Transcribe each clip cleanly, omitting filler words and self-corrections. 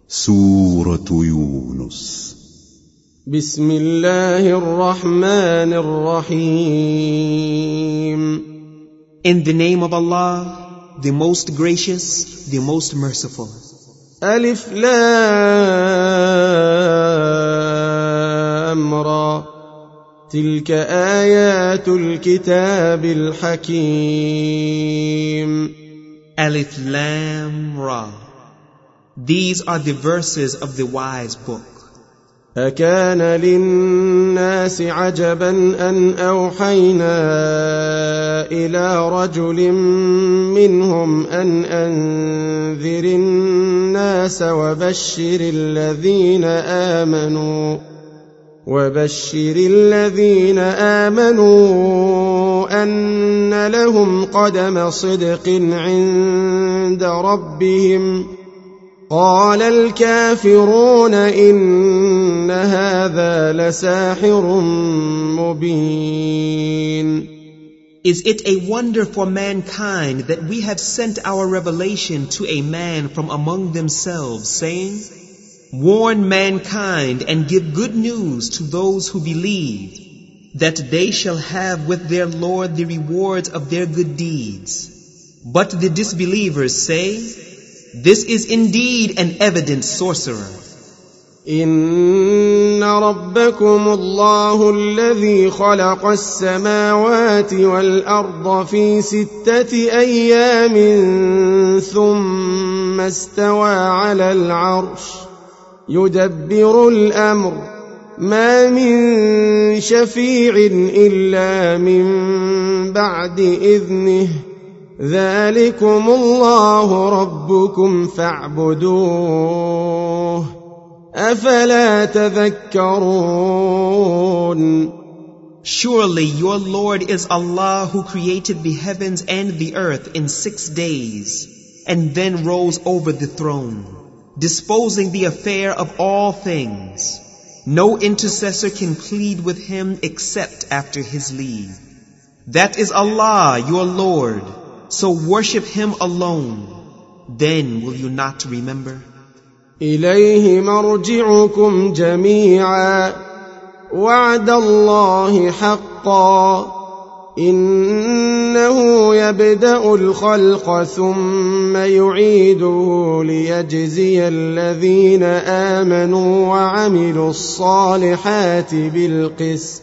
سورة يونس. بسم الله الرحمن الرحيم. In the name of Allah, the most gracious, the most merciful. ألف لام را تلك آيات الكتاب الحكيم. Alif Lam Ra. These are the verses of the wise book. أكان للناس عجبا أن أوحينا إلى رجل منهم أن أنذر الناس وبشر الذين آمنوا أن لهم قدم صدق عند ربهم. قال الكافرون إن هذا لساحر مبين. Is it a wonder for mankind that we have sent our revelation to a man from among themselves, saying, warn mankind and give good news to those who believe, that they shall have with their Lord the rewards of their good deeds. But the disbelievers say, this is indeed an evident sorcerer. إن ربكم الله الذي خلق السماوات والأرض في 6 أيام ثم استوى على العرش يدبر الأمر ما من شفيع إلا من بعد إذنه ذلكم الله ربكم فاعبدوه أفلا تذكرون. Surely your Lord is Allah who created the heavens and the earth in 6 days and then rose over the throne, disposing the affair of all things. No intercessor can plead with him except after his leave. That is Allah, your Lord, so worship Him alone. Then will you not remember? إليه مرجعكم جميعا وعد الله حقا إنه يبدأ الخلق ثم يعيده ليجزي الذين آمنوا وعملوا الصالحات بالقسط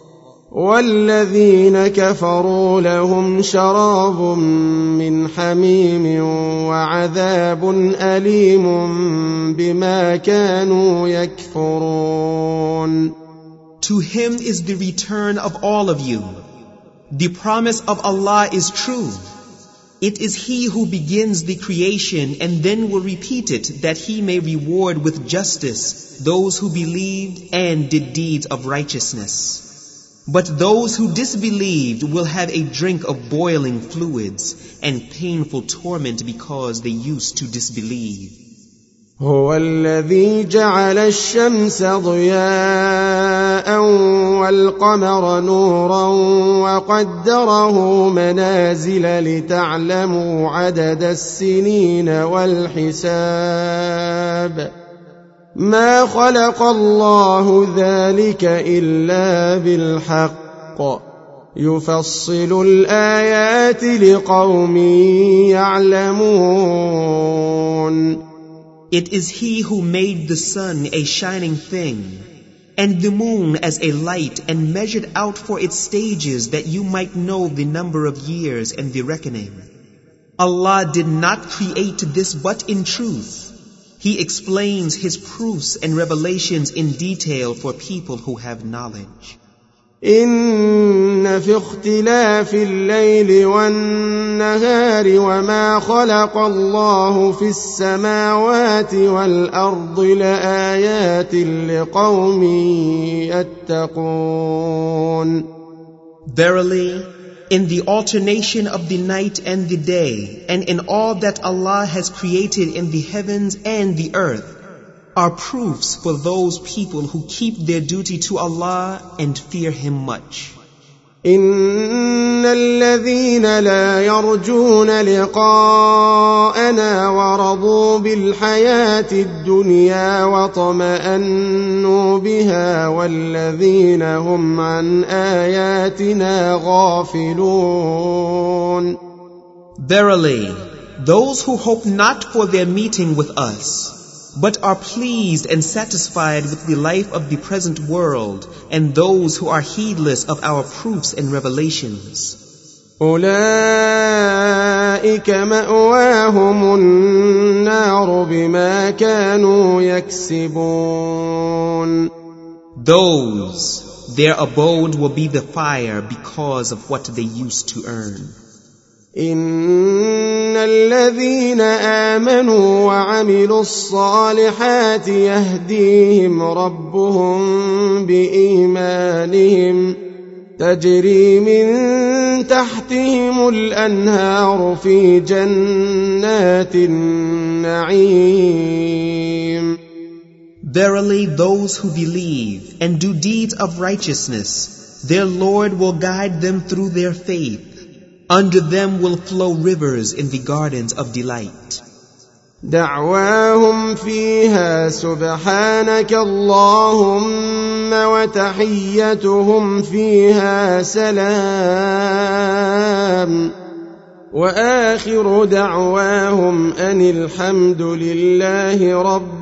والذين كفروا لهم شراب من حميم وعذاب أليم بما كانوا يكفرون. To Him is the return of all of you. The promise of Allah is true. It is He who begins the creation and then will repeat it, that He may reward with justice those who believed and did deeds of righteousness. But those who disbelieved will have a drink of boiling fluids and painful torment because they used to disbelieve. هو الذي جعل الشمس ضياء والقمر نورا وقدره منازل لتعلموا عدد السنين والحساب ما خلق الله ذلك إلا بالحق يفصل الآيات لقوم يعلمون. It is He who made the sun a shining thing and the moon as a light and measured out for its stages that you might know the number of years and the reckoning. Allah did not create this but in truth. He explains His proofs and revelations in detail for people who have knowledge. إن في اختلاف الليل والنهار وما خلق الله في السماوات والأرض لآيات لقوم يتقون. Verily, in the alternation of the night and the day, and in all that Allah has created in the heavens and the earth, are proofs for those people who keep their duty to Allah and fear Him much. إن الذين لا يرجون لقاءنا ورضوا بالحياة الدنيا واطمأنوا بها والذين هم عن آياتنا غافلون. Verily, those who hope not for their meeting with us, but are pleased and satisfied with the life of the present world, and those who are heedless of our proofs and revelations. أولئك مأواهم النار بما كانوا يكسبون. Those, their abode will be the fire because of what they used to earn. إن الذين آمنوا وعملوا الصالحات يهديهم ربهم بإيمانهم تجري من تحتهم الأنهار في جنات النعيم. Verily, those who believe and do deeds of righteousness, their Lord will guide them through their faith. Under them will flow rivers in the gardens of delight. دعواهم فيها سبحانك اللهم وتحيتهم فيها سلام وآخر دعواهم أن الحمد لله رب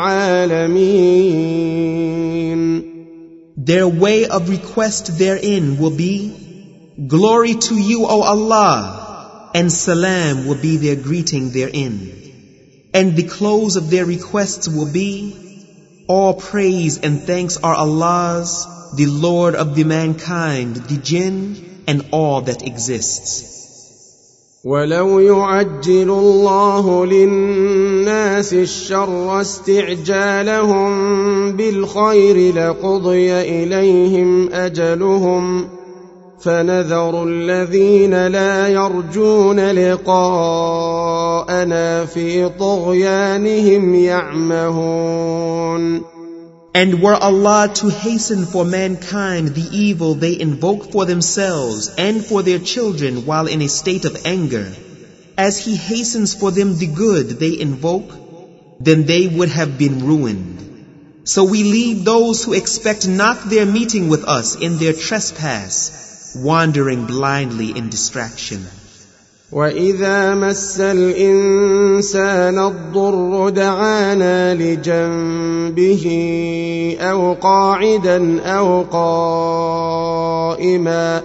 العالمين. Their way of request therein will be, Glory to you, O Allah, and salam will be their greeting therein. And the close of their requests will be, All praise and thanks are Allah's, the Lord of the mankind, the jinn, and all that exists. ولو يعجل الله للناس الشر استعجالهم بالخير لقضي إليهم أجلهم فنذر الذين لا يرجون لقاءنا في طغيانهم يعمهون. And were Allah to hasten for mankind the evil they invoke for themselves and for their children while in a state of anger, as He hastens for them the good they invoke, then they would have been ruined. So we leave those who expect not their meeting with us in their trespass, wandering blindly in distraction. وَإِذَا مَسَّ الْإِنسَانَ الضُّرُّ دَعَانَا لِجَنبِهِ أَوْ قَاعِدًا أَوْ قَائِمًا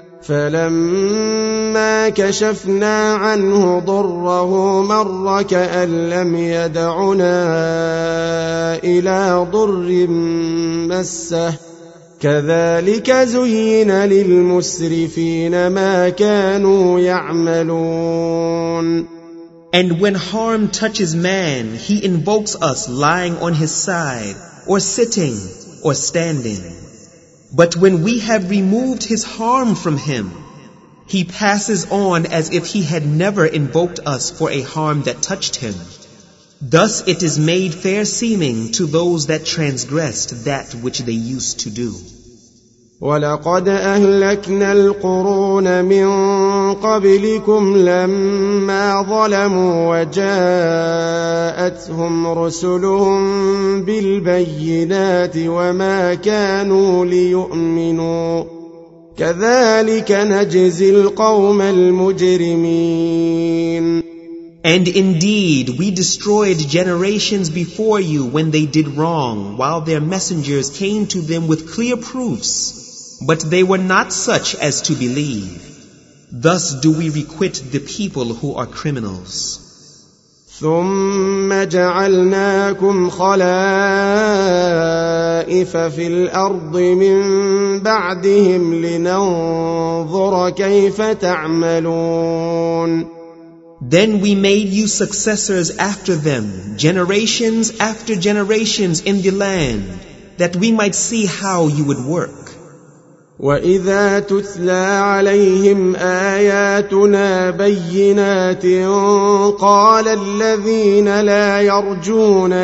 فَلَمَّا كَشَفْنَا عَنْهُ ضُرَّهُ مَرَّ كَأَن لَّمْ يَدْعُنَا إِلَى ضُرٍّ مَّسَّهُ كذلك زين للمسرفين ما كانوا يعملون. And when harm touches man, he invokes us lying on his side, or sitting, or standing. But when we have removed his harm from him, he passes on as if he had never invoked us for a harm that touched him. Thus it is made fair seeming to those that transgressed that which they used to do. وَلَقَدْ أَهْلَكْنَا الْقُرُونَ مِنْ قَبْلِكُمْ لَمَّا ظَلَمُوا وَجَاءَتْهُمْ رُسُلُهُم بِالْبَيِّنَاتِ وَمَا كَانُوا لِيُؤْمِنُوا كَذَلِكَ نَجْزِي الْقَوْمَ الْمُجْرِمِينَ. And indeed, we destroyed generations before you when they did wrong, while their messengers came to them with clear proofs, but they were not such as to believe. Thus do we requite the people who are criminals. ثُمَّ جَعَلْنَاكُمْ خَلَائِفَ فِي الْأَرْضِ مِنْ بَعْدِهِمْ لِنَنْظُرَ كَيْفَ تَعْمَلُونَ. Then we made you successors after them, generations after generations in the land, that we might see how you would work. وإذا تتلى عليهم آياتنا بينات قال الذين لا يرجون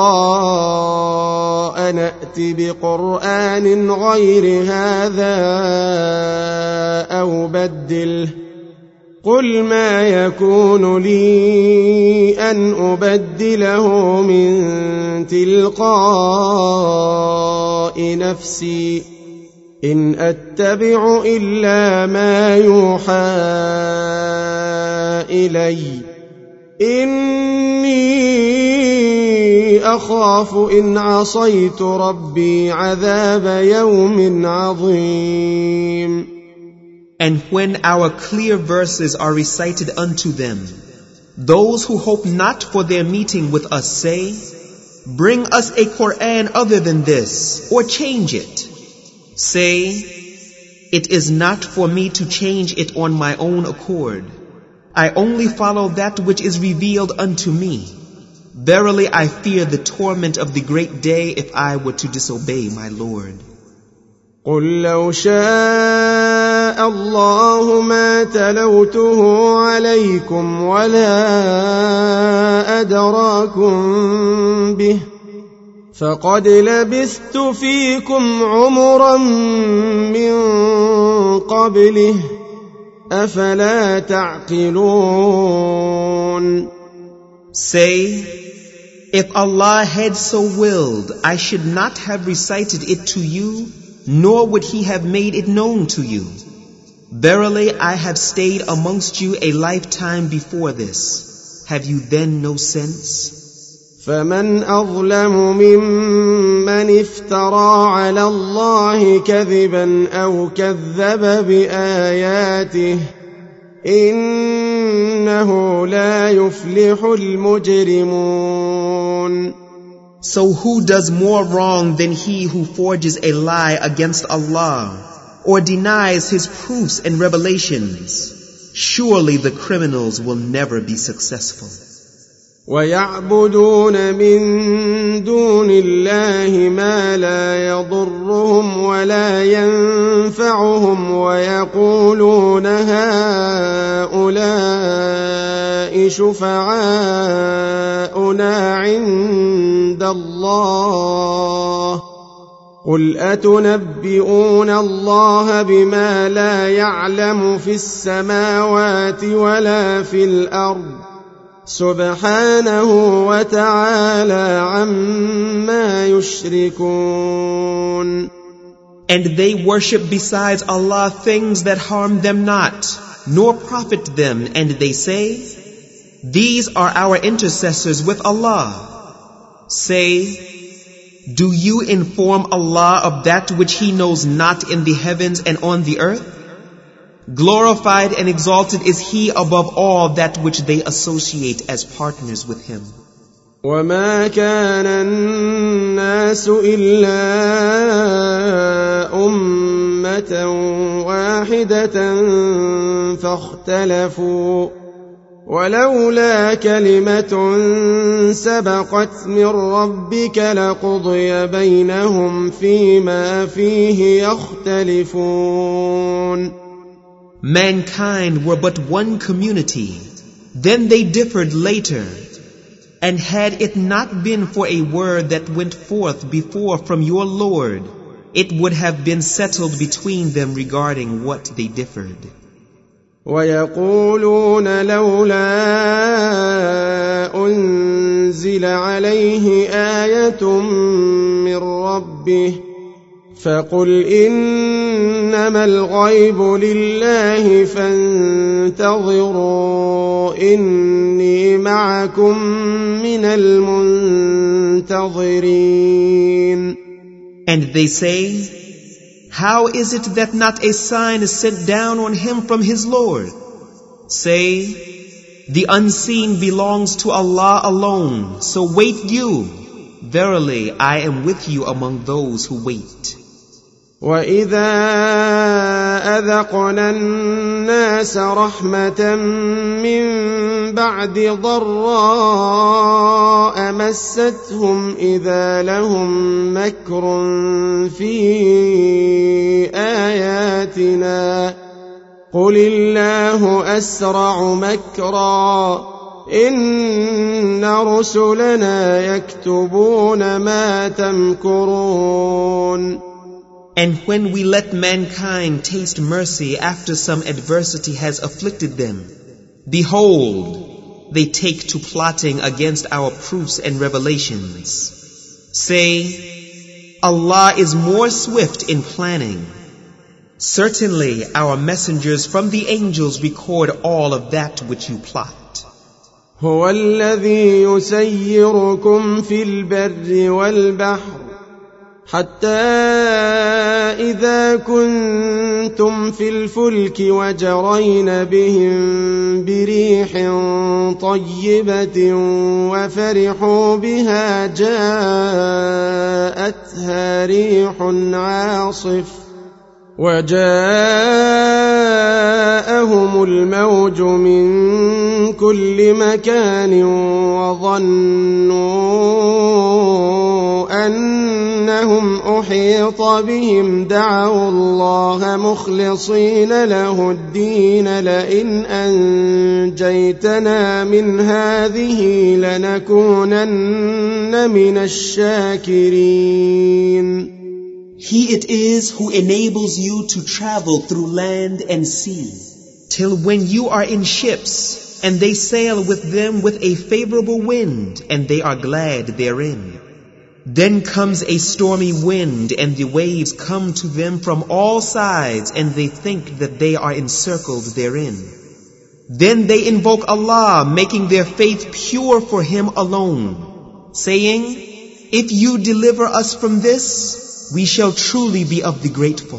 لقاء نأت بقرآن غير هذا أو بدله قل ما يكون لي أن أبدله من تلقاء نفسي إن أتبع إلا ما يوحى إلي إني أخاف إن عصيت ربي عذاب يوم عظيم. And when our clear verses are recited unto them, those who hope not for their meeting with us say, bring us a Quran other than this, or change it. Say, it is not for me to change it on my own accord. I only follow that which is revealed unto me. Verily I fear the torment of the great day if I were to disobey my Lord. قل لو شاء الله ما تلوته عليكم ولا أدراكم به فقد لبثت فيكم عمرا من قبله أفلا تعقلون. Say, if Allah had so willed, I should not have recited it to you, nor would He have made it known to you. Verily, I have stayed amongst you a lifetime before this. Have you then no sense? فمن أظلم ممن افترى على الله كذبا أو كذب بآياته إنه لا يفلح المجرمون. So who does more wrong than he who forges a lie against Allah or denies His proofs and revelations? Surely the criminals will never be successful. ويعبدون من دون الله ما لا يضرهم ولا ينفعهم ويقولون هؤلاء شفعاؤنا عند الله قل أتنبئون الله بما لا يعلم في السماوات ولا في الأرض سبحانه وتعالى عما يشركون. And they worship besides Allah things that harm them not, nor profit them, and they say, these are our intercessors with Allah. Say, do you inform Allah of that which He knows not in the heavens and on the earth? Glorified and exalted is He above all that which they associate as partners with Him. وما كان الناس إلا أمة واحدة فاختلفوا ولولا كلمة سبقت من ربك لقضي بينهم فيما فيه يختلفون. Mankind were but one community, then they differed later. And had it not been for a word that went forth before from your Lord, it would have been settled between them regarding what they differed. ويقولون لولا أنزل عليه آية من ربه فقل إنما الغيب لله فانتظروا إني معكم من المنتظرين. And they say, how is it that not a sign is sent down on him from his Lord? Say, the unseen belongs to Allah alone, so wait you. Verily, I am with you among those who wait. وَإِذَا أَذَقْنَا الناس رحمة من بعد ضراء مستهم إذا لهم مكر في آياتنا قل الله أسرع مكرا إن رسلنا يكتبون ما تمكرون. And when we let mankind taste mercy after some adversity has afflicted them, behold, they take to plotting against our proofs and revelations. Say, Allah is more swift in planning. Certainly our messengers from the angels record all of that which you plot. هو الذي يسيركم في البر والبحر حتى إذا كنتم في الفلك وجرين بهم بريح طيبة وفرحوا بها جاءتها ريح عاصف وجاءهم الموج من كل مكان وظنوا أنهم أحيط بهم دعوا الله مخلصين له الدين لئن أنجيتنا من هذه لنكونن من الشاكرين. He it is who enables you to travel through land and sea, till when you are in ships, and they sail with them with a favorable wind, and they are glad therein. Then comes a stormy wind, and the waves come to them from all sides, and they think that they are encircled therein. Then they invoke Allah, making their faith pure for Him alone, saying, if you deliver us from this, we shall truly be of the grateful.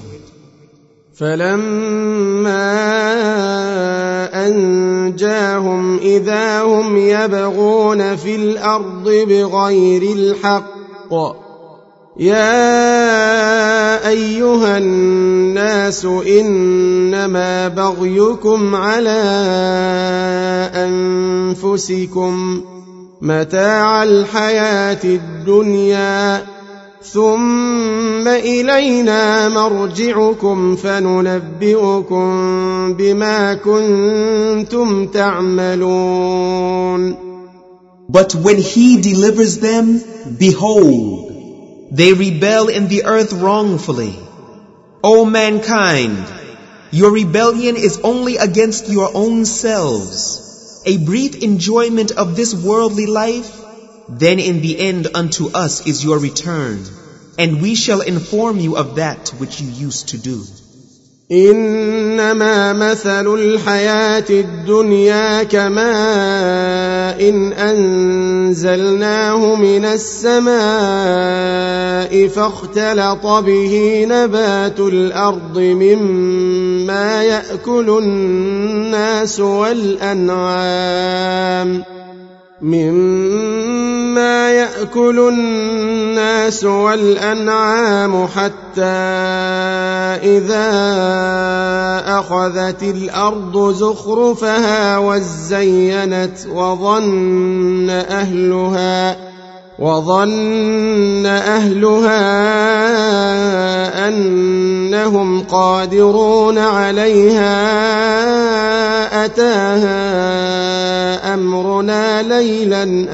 فلما أنجاهم إذا هم يبغون في الأرض بغير الحق يا أيها الناس إنما بغيكم على أنفسكم متاع الحياة الدنيا ثم إلينا مرجعكم فننبئكم بما كنتم تعملون. But when He delivers them, behold, they rebel in the earth wrongfully. O mankind, your rebellion is only against your own selves. A brief enjoyment of this worldly life, then in the end unto us is your return, and we shall inform you of that which you used to do. إنما مثل الحياة الدنيا كماء إن أنزلناه من السماء فاختلط به نبات الأرض مما يأكل الناس والأنعام حتى إذا أخذت الأرض زخرفها وزينت وظن أهلها أنهم قادرون عليها أتاها أمرنا ليلا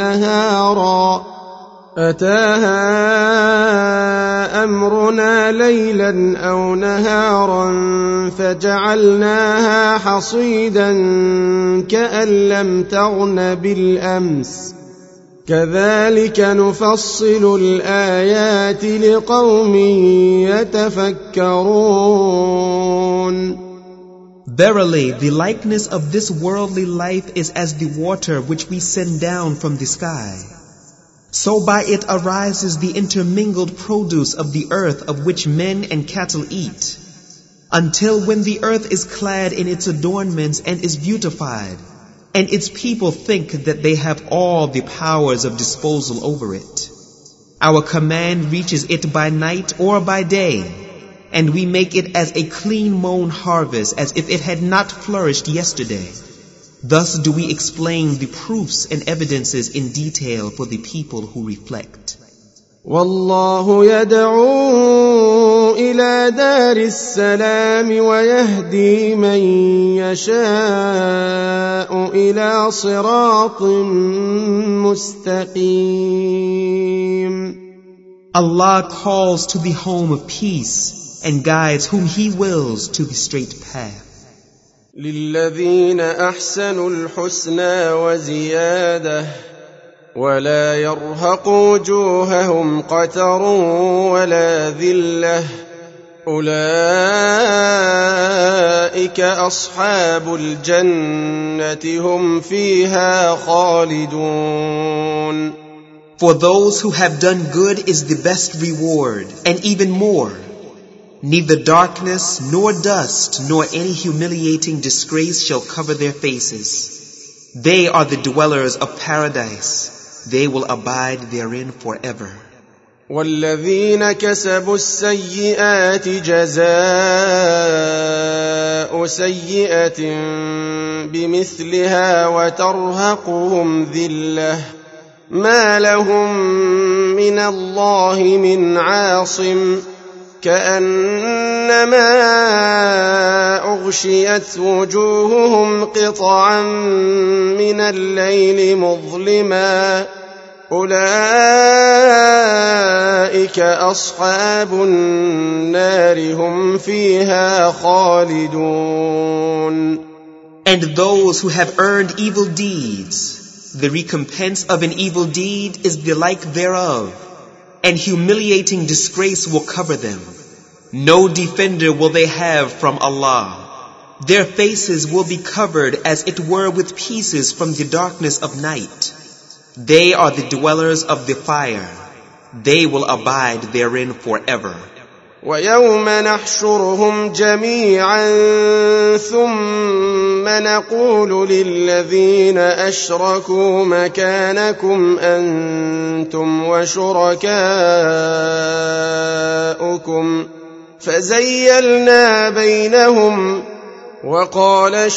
أو نهارا فجعلناها حصيدا كأن لم تغن بالأمس كذلك نفصل الآيات لقوم يتفكرون. Verily, the likeness of this worldly life is as the water which we send down from the sky. So by it arises the intermingled produce of the earth of which men and cattle eat, until when the earth is clad in its adornments and is beautified, and its people think that they have all the powers of disposal over it. Our command reaches it by night or by day, and we make it as a clean mown harvest, as if it had not flourished yesterday. Thus do we explain the proofs and evidences in detail for the people who reflect. والله يدعو إلى دار السلام ويهدي من يشاء إلى صراط مستقيم. Allah calls to the home of peace and guides whom He wills to the straight path. للذين أحسنوا الحسنى وزيادة ولا يرهق وجوههم قتر ولا ذلة أولئك أصحاب الجنة هم فيها خالدون. For those who have done good is the best reward, and even more. Neither darkness, nor dust, nor any humiliating disgrace shall cover their faces. They are the dwellers of paradise. They will abide therein forever. والذين كسبوا السيئات جزاء سيئة بمثلها وترهقهم ذلة ما لهم من الله من عاصم كأنما أغشيت وجوههم قطعا من الليل مظلما أولئك أصحاب النار هم فيها خالدون. And those who have earned evil deeds, the recompense of an evil deed is the like thereof, and humiliating disgrace will cover them. No defender will they have from Allah. Their faces will be covered as it were with pieces from the darkness of night. They are the dwellers of the fire. They will abide therein forever. ويوم نحشرهم جميعا ثم نقول للذين أشركوا مكانكم أنتم وشركاؤكم فزيلنا بينهم وقال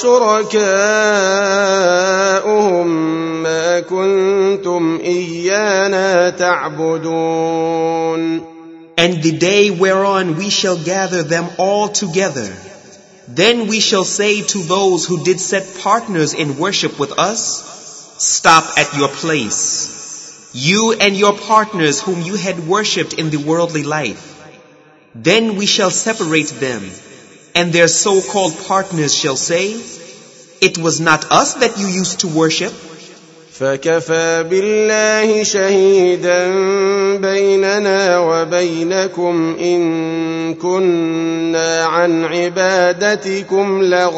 شركاؤهم ما كنتم إيانا تعبدون. And the day whereon we shall gather them all together, then we shall say to those who did set partners in worship with us, stop at your place, you and your partners whom you had worshipped in the worldly life. Then we shall separate them, and their so-called partners shall say, it was not us that you used to worship. فكفى بالله شهيدا بيننا وبينكم إن كنا عن عبادتكم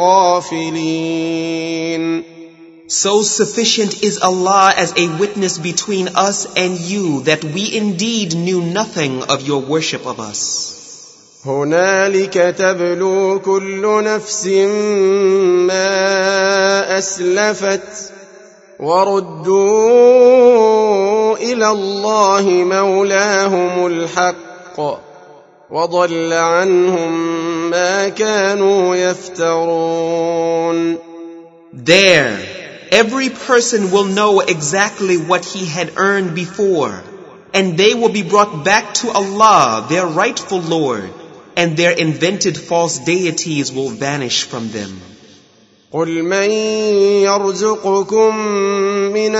لغافلين. So sufficient is Allah as a witness between us and you that we indeed knew nothing of your worship of us. هنالك تبلو كل نفس ما أسلفت وردوا إلى الله مولاهم الحق وضل عنهم ما كانوا يفترون. There, every person will know exactly what he had earned before, and they will be brought back to Allah, their rightful Lord, and their invented false deities will vanish from them. قل من يرزقكم من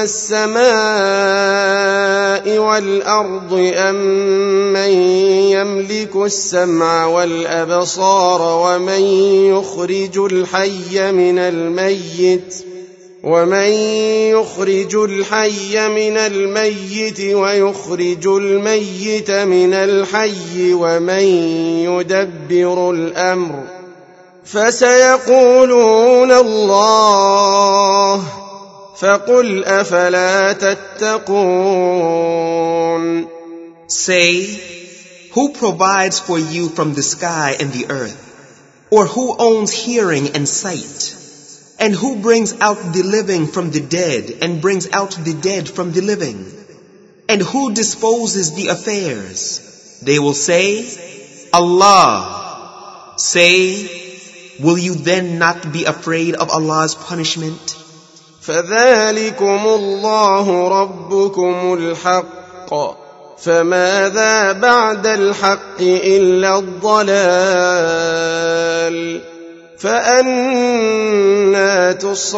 السماء والأرض أم من يملك السمع والأبصار ومن يخرج الحي من الميت ويخرج الميت من الحي ومن يدبر الأمر فسيقولون الله فقل أفلا تتقون. Say, who provides for you from the sky and the earth? Or who owns hearing and sight? And who brings out the living from the dead and brings out the dead from the living? And who disposes the affairs? They will say, Allah. Say, will you then not be afraid of Allah's punishment? فذلكم الله ربكم الحق فماذا بعد الحق إلا الضلال فأنى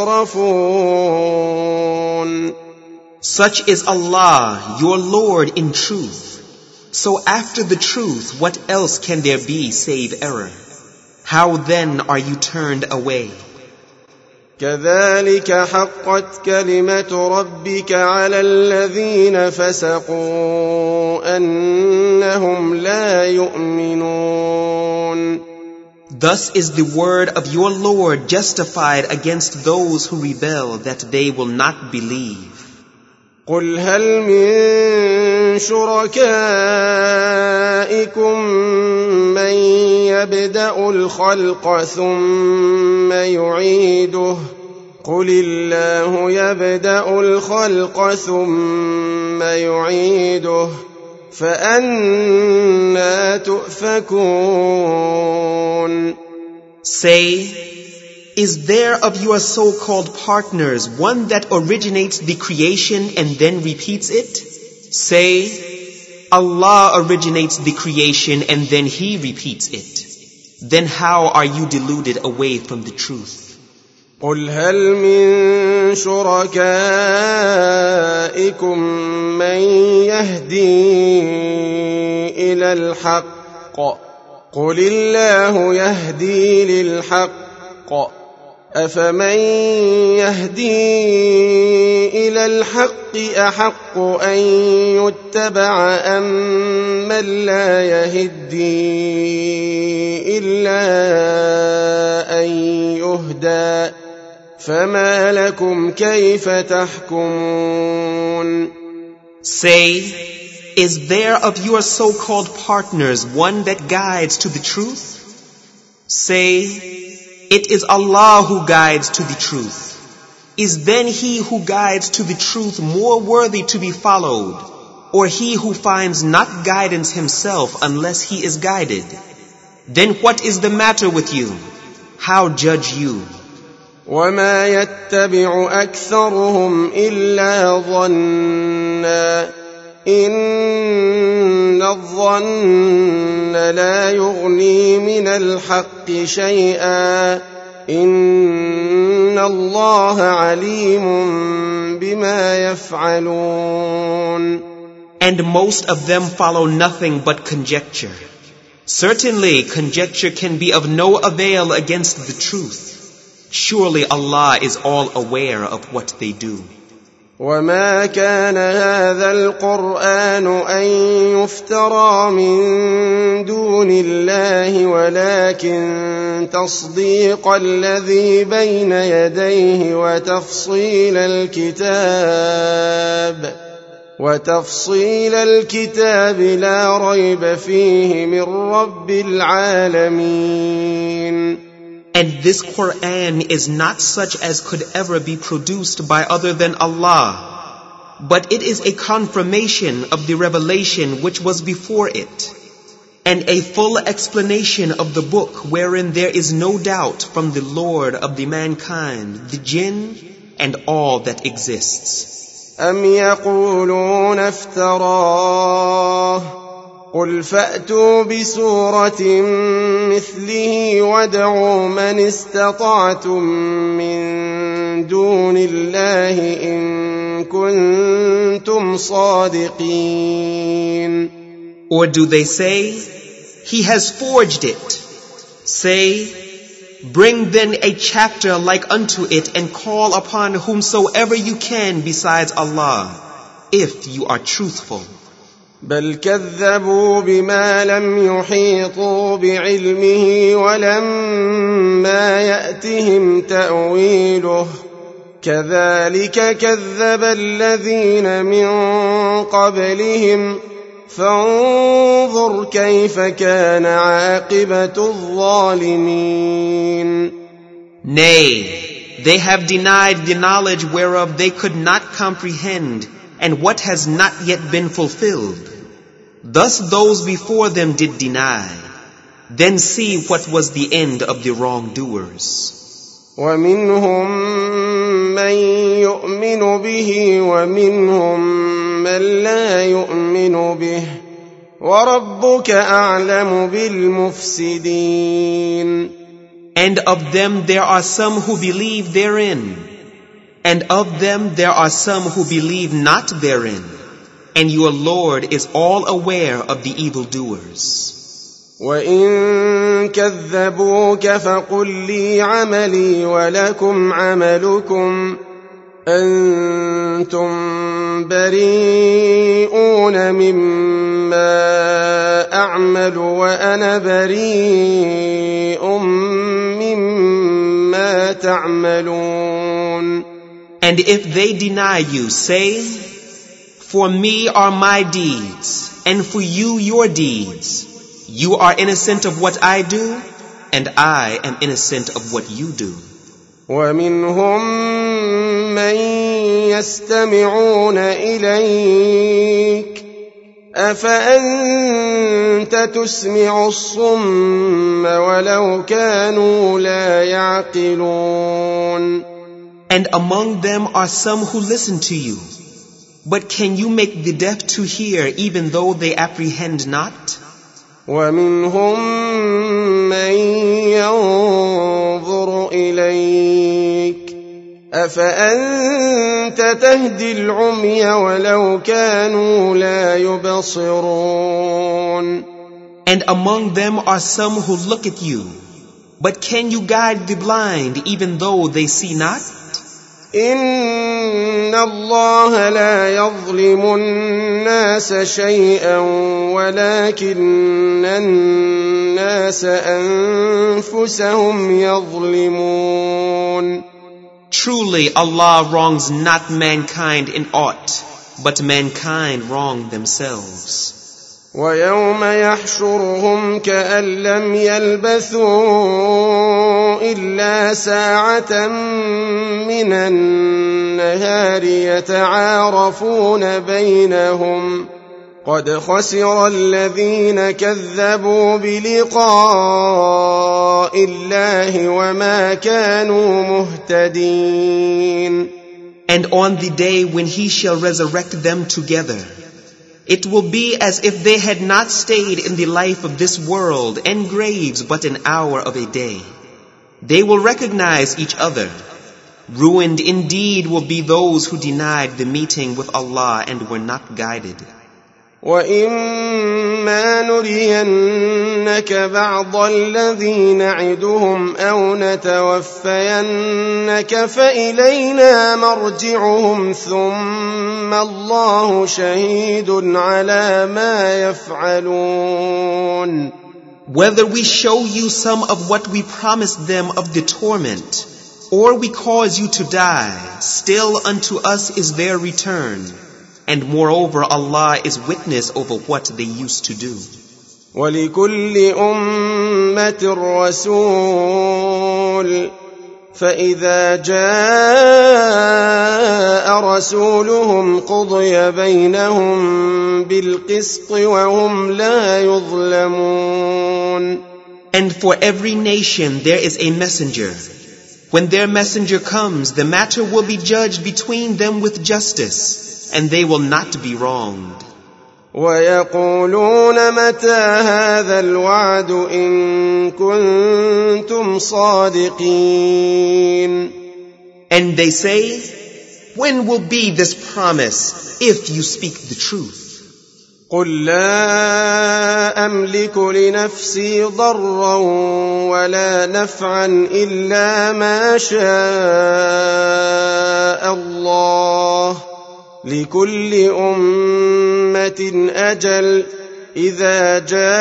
تصرفون. Such is Allah, your Lord in truth. So after the truth, what else can there be save error? How then are you turned away? كذلك حقت كلمة ربك على الذين فسقوا أنهم لا يؤمنون. Thus is the word of your Lord justified against those who rebel that they will not believe. قل هل من شركائكم من يبدأ الخلق ثم يعيده قل الله يبدأ الخلق ثم يعيده فأنى تؤفكون. Say, is there of your so-called partners one that originates the creation and then repeats it? Say, Allah originates the creation and then He repeats it. Then how are you deluded away from the truth? قل هل من شركائكم من يهدي إلى الحق قل الله يهدي للحق أفمن يهدي إلى الحق أحق أن يتبع أم من لا يهدي إلا أن يهدى فما لكم كيف تحكمون. Say, is there of your so-called partners one that guides to the truth? Say, it is Allah who guides to the truth. Is then he who guides to the truth more worthy to be followed, or he who finds not guidance himself unless he is guided? Then what is the matter with you? How judge you? وما يتبع أكثرهم إلا ظنا إن الظن لا يغني من الحق شيئا إن الله عليم بما يفعلون. And most of them follow nothing but conjecture. Certainly conjecture can be of no avail against the truth. Surely Allah is all aware of what they do. وما كان هذا القرآن أن يفترى من دون الله ولكن تصديق الذي بين يديه وتفصيل الكتاب لا ريب فيه من رب العالمين. And this Quran is not such as could ever be produced by other than Allah, but it is a confirmation of the revelation which was before it, and a full explanation of the book wherein there is no doubt from the Lord of the mankind, the jinn, and all that exists. أم يقولون افتراه قل فأتوا بسورة مثله وادعوا من استطعتم من دون الله إن كنتم صادقين. Or do they say, he has forged it? Say, bring then a chapter like unto it and call upon whomsoever you can besides Allah, if you are truthful. بل كذبوا بما لم يحيطوا بعلمه ولما يأتهم تأويله كذلك كذب الذين من قبلهم فانظر كيف كان عاقبة الظالمين. Nay, they have denied the knowledge whereof they could not comprehend, and what has not yet been fulfilled. Thus those before them did deny. Then see what was the end of the wrongdoers. ومنهم من يؤمن به ومنهم من لا يؤمن به وربك أعلم بالمفسدين. And of them there are some who believe therein, and of them there are some who believe not therein, and your Lord is all aware of the evildoers. وَإِن كَذَّبُوكَ فَقُل لِّي عَمَلِي وَلَكُمْ عَمَلُكُمْ أَنتُمْ بَرِيئُونَ مِمَّا أَعْمَلُ وَأَنَا بَرِيءٌ مِّمَّا تَعْمَلُونَ. And if they deny you, say, for me are my deeds, and for you your deeds. You are innocent of what I do, and I am innocent of what you do. وَمِنْهُمْ مَنْ يَسْتَمِعُونَ إِلَيْكَ أَفَأَنْتَ تُسْمِعُ الصُّمَّ وَلَوْ كَانُوا لَا يَعْقِلُونَ. And among them are some who listen to you. But can you make the deaf to hear even though they apprehend not? وَمِنْهُمْ مَنْ يَنْظُرُ إِلَيْكَ أَفَأَنْتَ تَهْدِي الْعُمْيَ وَلَوْ كَانُوا لَا يُبْصِرُونَ. And among them are some who look at you. But can you guide the blind even though they see not? إِنَّ اللَّهَ لَا يَظْلِمُ النَّاسَ شَيْئًا وَلَكِنَّ النَّاسَ أَنفُسَهُمْ يَظْلِمُونَ. Truly Allah wrongs not mankind in aught, but mankind wrong themselves. وَيَوْمَ يَحْشُرُهُمْ كَأَن لَّمْ يَلْبَثُوا إِلَّا سَاعَةً مِّنَ النَّهَارِ يَتَعَارَفُونَ بَيْنَهُمْ قَدْ خَسِرَ الَّذِينَ كَذَّبُوا بِلِقَاءِ اللَّهِ وَمَا كَانُوا مُهْتَدِينَ. And on the day when He shall resurrect them together, it will be as if they had not stayed in the life of this world and graves but an hour of a day. They will recognize each other. Ruined indeed will be those who denied the meeting with Allah and were not guided. وَإِمَّا نُرِيَنَّكَ بَعْضَ الَّذِي نَعِدُهُمْ أَوْ نَتَوَفَّيَنَّكَ فَإِلَيْنَا مَرْجِعُهُمْ ثُمَّ اللَّهُ شَهِيدٌ عَلَى مَا يَفْعَلُونَ. Whether we show you some of what we promised them of the torment, or we cause you to die, still unto us is their return. And moreover, Allah is witness over what they used to do. وَلِكُلِّ أُمَّةٍ رَسُولٌ فَإِذَا جَاءَ رَسُولُهُمْ قُضِيَ بَيْنَهُم بِالْقِسْطِ وَهُمْ لَا يُظْلَمُونَ. And for every nation there is a messenger. When their messenger comes, the matter will be judged between them with justice, and they will not be wronged. وَيَقُولُونَ مَتَى هَذَا الْوَعْدُ إِن كُنتُمْ صَادِقِينَ. And they say, when will be this promise, if you speak the truth? قُل لَّا أَمْلِكُ لِنَفْسِي ضَرًّا وَلَا نَفْعًا إِلَّا مَا شَاءَ اللَّهُ لِكُلِّ أُمَّةٍ أَجَلٌ إِذَا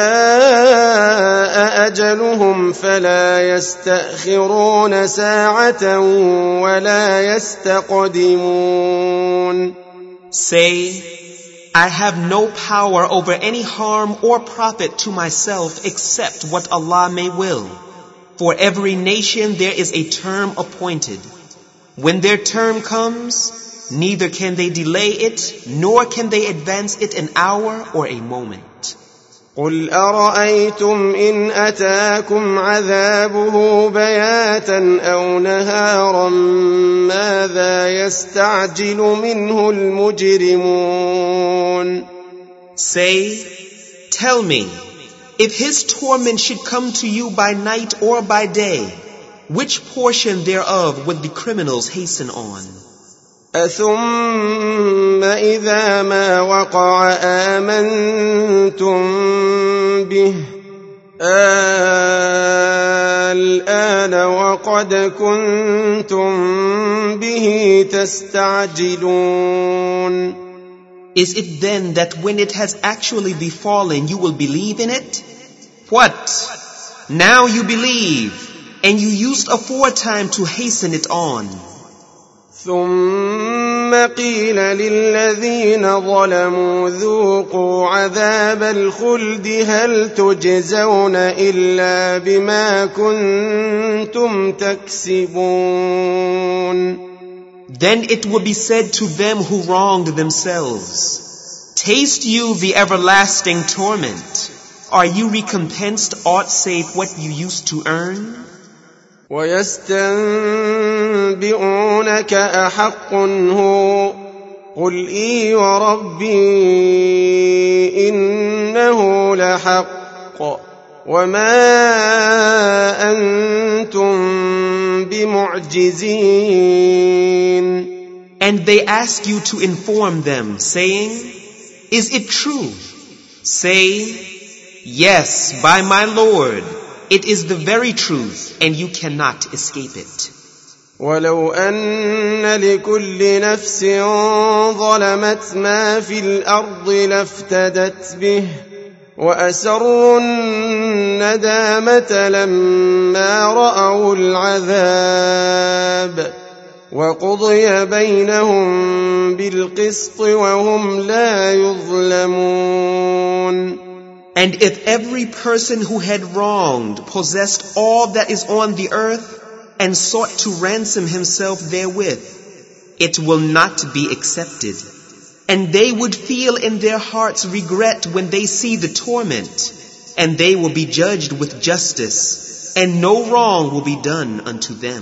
جَاءَ أَجَلُهُمْ فَلَا يَسْتَأْخِرُونَ سَاعَةً وَلَا يَسْتَقْدِمُونَ. Say, I have no power over any harm or profit to myself except what Allah may will. For every nation there is a term appointed. When their term comes, neither can they delay it, nor can they advance it an hour or a moment. قل أرأيتم إن أتاكم عذابه بياتا أو نهارا ماذا يستعجل منه المجرمون. Say, tell me, if his torment should come to you by night or by day, which portion thereof would the criminals hasten on? أثم إذا ما وقع آمنتم به الآن وقد كنتم به تستعجلون. Is it then that when it has actually befallen you will believe in it? What? Now you believe, and you used aforetime to hasten it on. ثم قيل للذين ظلموا ذوقوا عذاب الخلد هل تجزون إلا بما كنتم تكسبون. Then it will be said to them who wronged themselves, taste you the everlasting torment. Are you recompensed aught save what you used to earn? ويستنبئونك أحق هو قل إي وربي إنه لحق وما أنتم بمعجزين. And they ask you to inform them, saying, is it true? Say, yes, by my Lord, it is the very truth, and you cannot escape it. ولو أن لكل نفس ظلمت ما في الأرض لافتدت به وأسروا الندامة لما رأوا العذاب وقضي بينهم بالقسط وهم لا يظلمون. And if every person who had wronged possessed all that is on the earth and sought to ransom himself therewith, it will not be accepted. And they would feel in their hearts regret when they see the torment, and they will be judged with justice, and no wrong will be done unto them.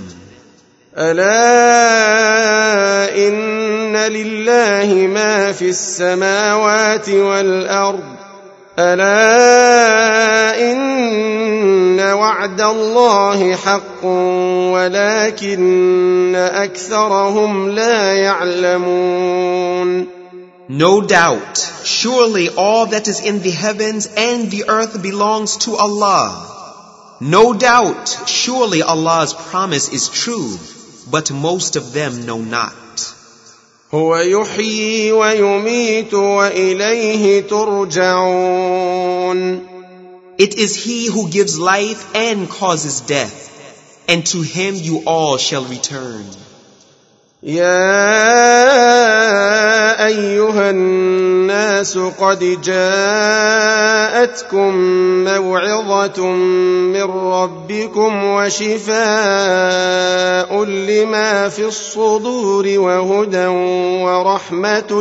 ألا إن لله ما في السماوات والأرض ألا إن وعد الله حق ولكن أكثرهم لا يعلمون. No doubt, surely all that is in the heavens and the earth belongs to Allah. No doubt, surely Allah's promise is true, but most of them know not. هو يحيي ويميت وإليه ترجعون. It is He who gives life and causes death, and to Him you all shall return. يا أيها الناس قد جاءتكم موعظة من ربكم وشفاء لما في الصدور وهدى ورحمة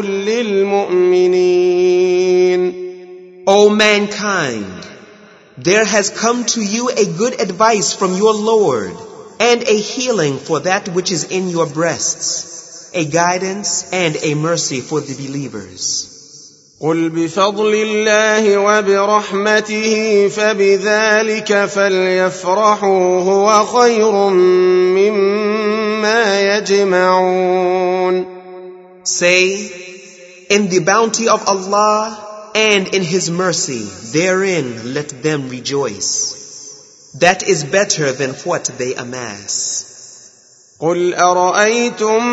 للمؤمنين. O mankind, there has come to you a good advice from your Lord, and a healing for that which is in your breasts, a guidance and a mercy for the believers. قل بفضل الله وبرحمته فبذلك فليفرحوا هو خير مما يجمعون. Say, in the bounty of Allah and in His mercy, therein let them rejoice. That is better than what they amass. قل أرأيتم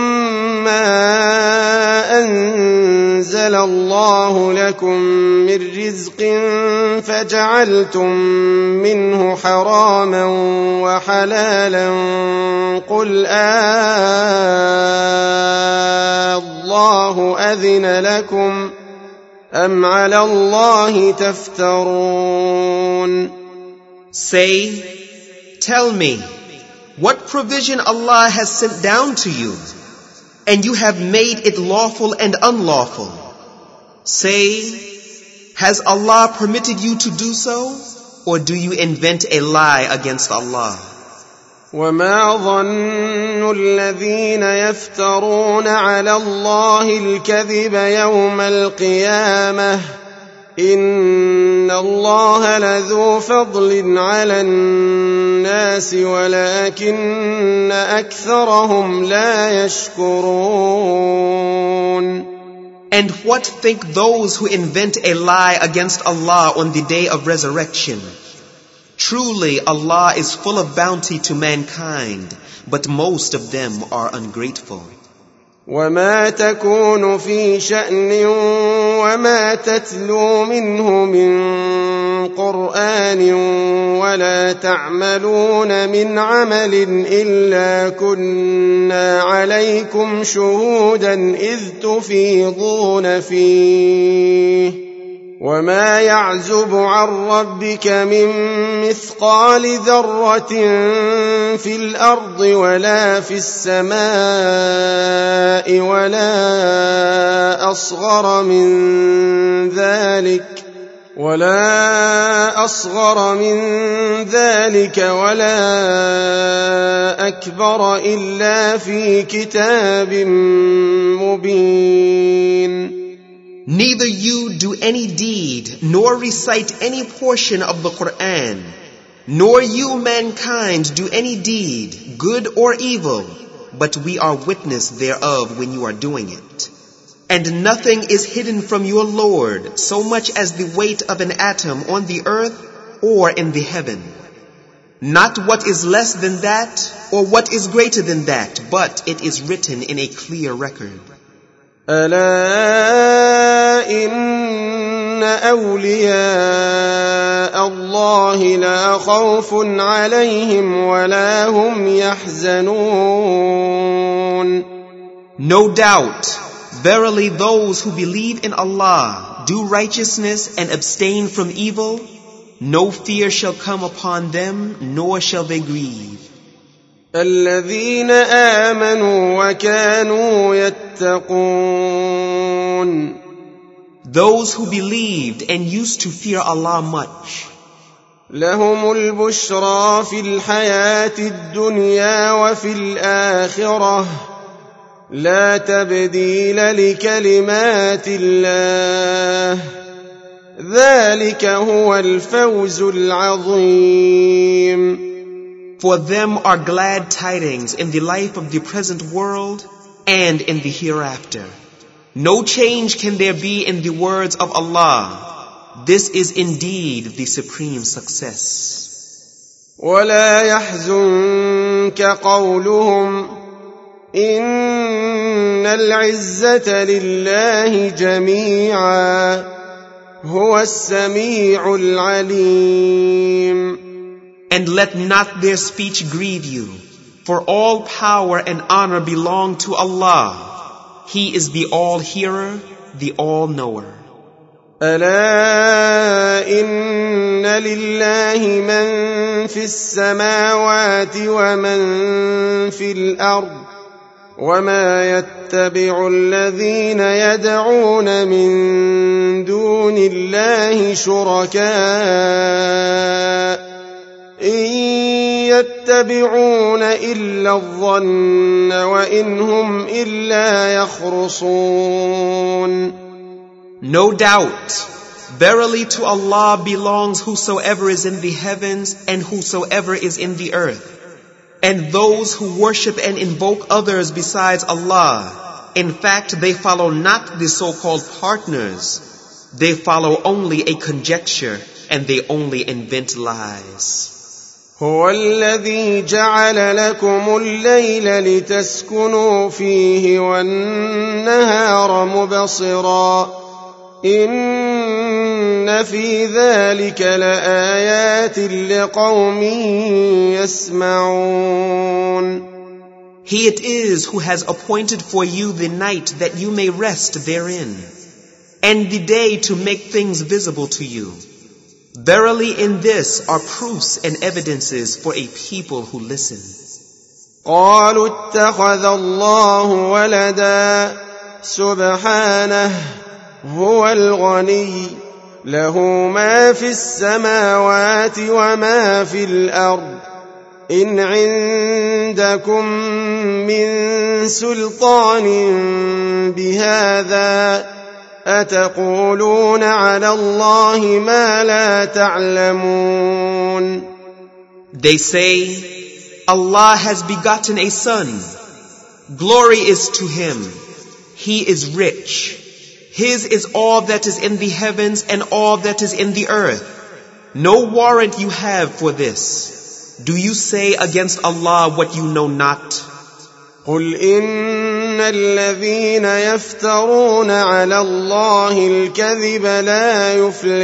ما أنزل الله لكم من رزق فجعلتم منه حراما وحلالا قل الله أذن لكم أم على الله تفترون. Say, tell me, what provision Allah has sent down to you, and you have made it lawful and unlawful? Say, Has Allah permitted you to do so? Or do you invent a lie against Allah? وما ظن الذين يفترون على الله الكذب يوم القيامة إن الله لذو فضل على الناس ولكن أكثرهم لا يشكرون. And what think those who invent a lie against Allah on the day of resurrection? Truly, Allah is full of bounty to mankind, but most of them are ungrateful. وما تكون في شأن وما تتلو منه من قرآن ولا تعملون من عمل إلا كنا عليكم شهودا إذ تفيضون فيه وما يعزب عن ربك من مثقال ذرة في الأرض ولا في السماء ولا أصغر من ذلك ولا أكبر إلا في كتاب مبين. Neither you do any deed, nor recite any portion of the Quran, nor you mankind do any deed, good or evil, but we are witness thereof when you are doing it. And nothing is hidden from your Lord, so much as the weight of an atom on the earth or in the heaven. Not what is less than that, or what is greater than that, but it is written in a clear record. ألا إن أولياء الله لا خوف عليهم ولا هم يحزنون. No doubt, verily those who believe in Allah, do righteousness and abstain from evil, no fear shall come upon them, nor shall they grieve. الذين آمنوا وكانوا يتقون. Those who believed and used to fear Allah much. لهم البشرى في الحياة الدنيا وفي الآخرة لا تبديل لكلمات الله ذلك هو الفوز العظيم. For them are glad tidings in the life of the present world and in the hereafter. No change can there be in the words of Allah. This is indeed the supreme success. ولا يحزنك قولهم إن العزة لله جميعا هو السميع العليم. And let not their speech grieve you, for all power and honor belong to Allah. He is the all-hearer, the all-knower. ألا إن لله من في السماوات ومن في الأرض وما يتبع الذين يدعون من دون الله شركاء إن يتبعون إلا الظن وإن هم إلا يخرصون. No doubt, verily to Allah belongs whosoever is in the heavens and whosoever is in the earth. And those who worship and invoke others besides Allah, in fact they follow not the so-called partners. They follow only a conjecture and they only invent lies. هو الذي جعل لكم الليل لتسكنوا فيه والنهار مبصرا إن في ذلك لآيات لقوم يسمعون. He it is who has appointed for you the night that you may rest therein, and the day to make things visible to you. Verily in this are proofs and evidences for a people who listen. قالوا اتخذ الله ولدا سبحانه هو الغني له ما في السماوات وما في الأرض إن عندكم من سلطان بهذا أتقولون على الله ما لا تعلمون. They say, Allah has begotten a son. Glory is to him. He is rich. His is all that is in the heavens and all that is in the earth. No warrant you have for this. Do you say against Allah what you know not? قل إن الذين يفترون على الله الكذب لا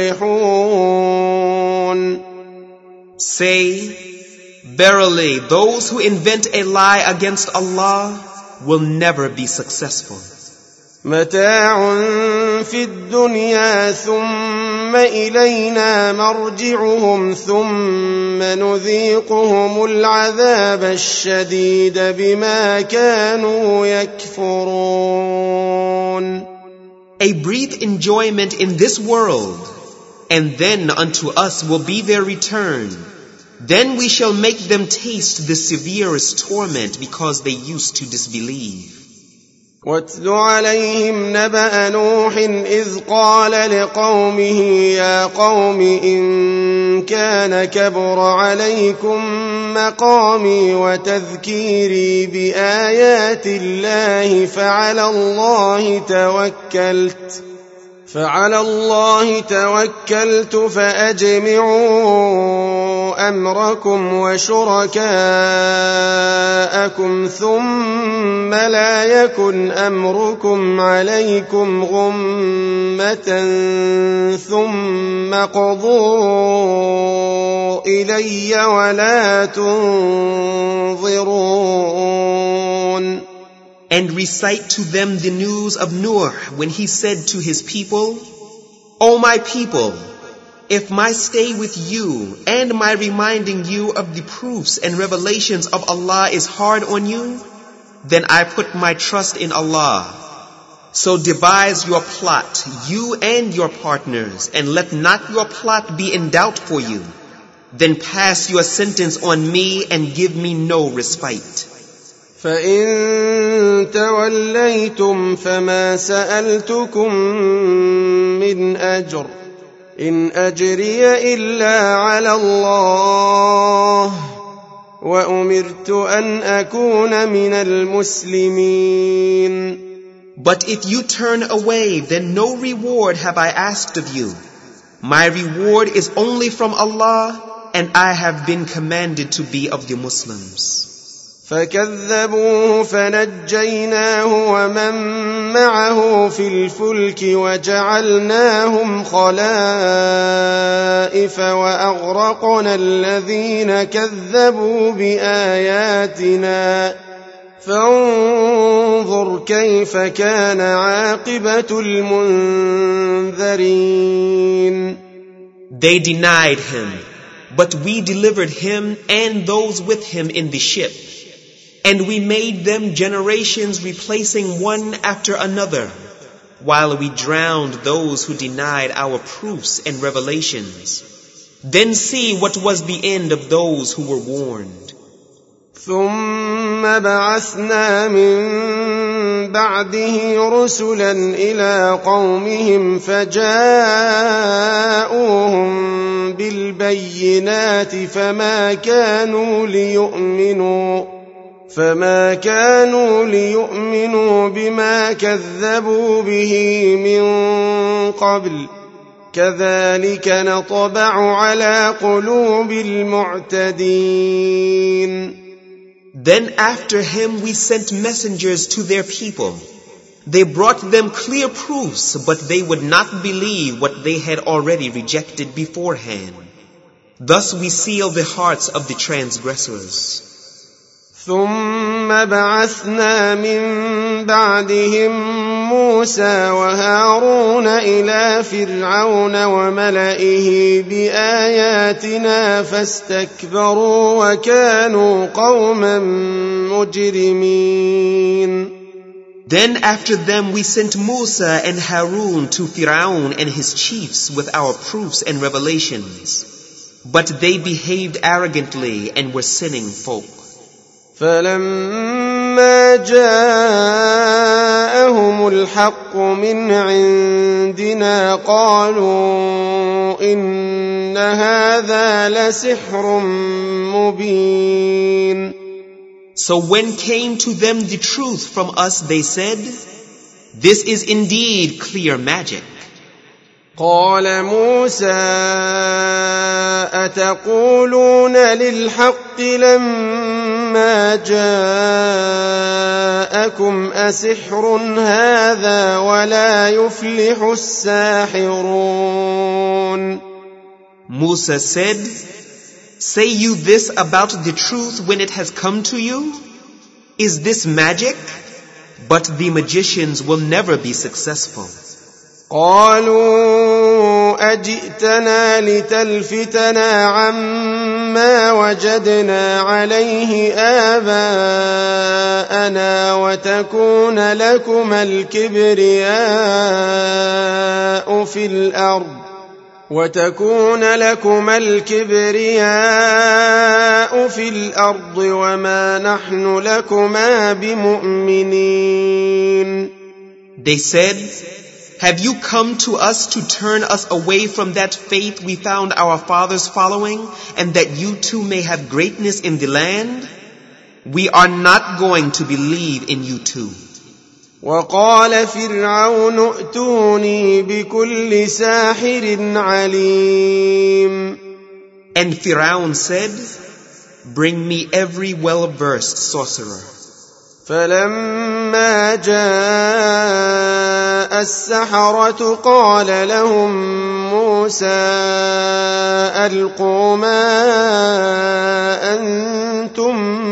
يفلحون. Say, verily, those who invent a lie against Allah will never be successful. متاع في الدنيا ثم إلينا مرجعهم ثم نذيقهم العذاب الشديد بما كانوا يكفرون. A brief enjoyment in this world, and then unto us will be their return. Then we shall make them taste the severest torment because they used to disbelieve. واتل عليهم نبأ نوح إذ قال لقومه يا قوم إن كان كبر عليكم مقامي وتذكيري بآيات الله فعلى الله توكلت فأجمعوا أمركم وشركاءكم ثم لا يكن أمركم عليكم غمة ثم قضوا إلي ولا تنظرون. And recite to them the news of Nuh when he said to his people, O my people, if my stay with you and my reminding you of the proofs and revelations of Allah is hard on you, then I put my trust in Allah. So devise your plot, you and your partners, and let not your plot be in doubt for you. Then pass your sentence on me and give me no respite. فإن توليتم فما سألتكم من أجر إن أجري إلا على الله وأمرت أن أكون من المسلمين. But if you turn away, then no reward have I asked of you. My reward is only from Allah, and I have been commanded to be of the Muslims. فكذبوه فنجيناه ومن معه في الفلك وجعلناهم خلائف وأغرقنا الذين كذبوا بآياتنا فانظر كيف كان عاقبة المنذرين. They denied him, but we delivered him and those with him in the ship. And we made them generations replacing one after another, while we drowned those who denied our proofs and revelations. Then see what was the end of those who were warned. ثم بعثنا من بعده رسلا إلى قومهم فجاءوهم بالبينات فما كانوا ليؤمنوا بما كذبوا به من قبل كذلك نطبع على قلوب المعتدين. Then after him we sent messengers to their people. They brought them clear proofs, but they would not believe what they had already rejected beforehand. Thus we seal the hearts of the transgressors. ثم بعثنا من بعدهم موسى وهارون إلى فرعون وملئه بآياتنا فاستكبروا وكانوا قوما مجرمين. Then after them we sent Musa and Harun to Fir'aun and his chiefs with our proofs and revelations. But they behaved arrogantly and were sinning folk. فلما جاءهم الحق من عندنا قالوا إن هذا لسحر مبين. So when came to them the truth from us, they said, "This is indeed clear magic." قال موسى أتقولون للحق لما جاءكم أسحر هذا ولا يفلح الساحرون. Musa said, "Say you this about the truth when it has come to you? Is this magic? But the magicians will never be successful." قالوا أجئتنا لتلفتنا عما وجدنا عليه آباءنا وتكون لكما الكبرياء في الأرض وما نحن لكما بمؤمنين. They said, "Have you come to us to turn us away from that faith we found our fathers following, and that you too may have greatness in the land? We are not going to believe in you too." وقال فرعون ائتوني بكل ساحر عليم. And Fir'aun said, "Bring me every well-versed sorcerer." فلما جاء السحرة قال لهم موسى ألقوا ما أنتم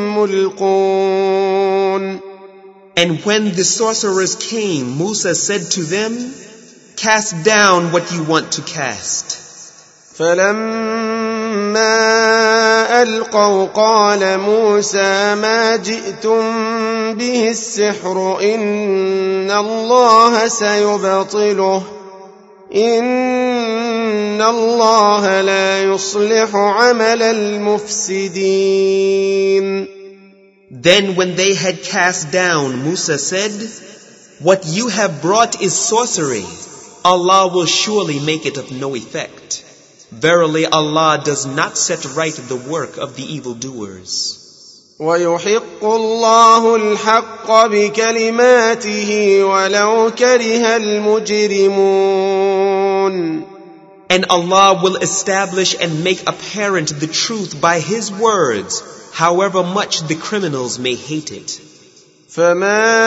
ملقون. And when the sorcerers came, Musa said to them, "Cast down what you want to cast." فلما ألقوا قال موسى ما جئتم به السحر إن الله سيبطله إن الله لا يصلح عمل المفسدين. Then when they had cast down, Musa said, "What you have brought is sorcery. Allah will surely make it of no effect. Verily Allah does not set right the work of the evildoers." ويحق الله الحق بكلماته ولو كره المجرمون. And Allah will establish and make apparent the truth by His words, however much the criminals may hate it. فما